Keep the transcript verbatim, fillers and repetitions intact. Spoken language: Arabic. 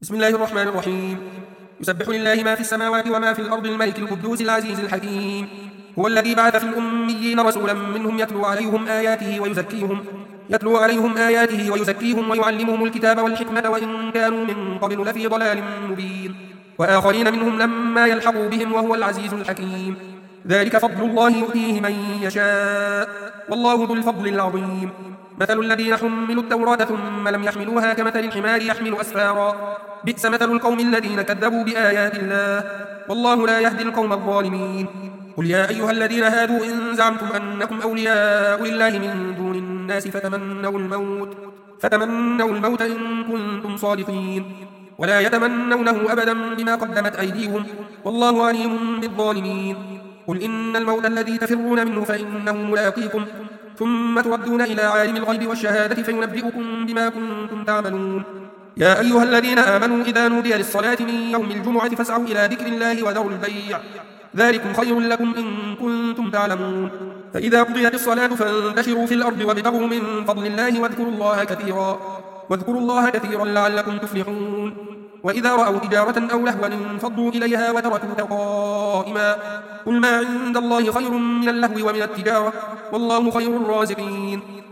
بسم الله الرحمن الرحيم. يسبح لله ما في السماوات وما في الأرض الملك القدوس العزيز الحكيم. هو الذي بعث في الأميين رسولا منهم يتلو عليهم آياته ويزكيهم يتلو عليهم آياته ويزكيهم ويعلمهم الكتاب والحكمة وإن كانوا من قبل لفي ضلال مبين، وآخرين منهم لما يلحقوا بهم وهو العزيز الحكيم. ذلك فضل الله يؤتيه من يشاء والله ذو الفضل العظيم. مثل الذين حملوا التوراة ثم لم يحملوها كمثل الحمار يحمل أسفارا، بئس مثل القوم الذين كذبوا بآيات الله والله لا يهدي القوم الظالمين. قل يا أيها الذين هادوا إن زعمتم أنكم أولياء لله من دون الناس فتمنوا الموت فتمنوا الموت إن كنتم صادقين، ولا يتمنونه أبدا بما قدمت أيديهم والله عليم بالظالمين. قل إن الموت الذي تفرون منه فإنه ملاقيكم ثم تردون إلى عالم الغيب والشهادة فينبئكم بما كنتم تعملون. يا أيها الذين آمنوا إذا نودي للصلاة من يوم الجمعة فاسعوا إلى ذكر الله وذروا البيع، ذلكم خير لكم إن كنتم تعلمون. فإذا قضيت الصلاة فانتشروا في الأرض وابتغوا من فضل الله واذكروا الله كثيرا واذكروا الله كثيرا لعلكم تفلحون. وإذا رأوا تجارة أو لهوا انفضوا إليها وتركوك قائما، قل ما عند الله خير من اللهو ومن التجارة والله خير الرازقين.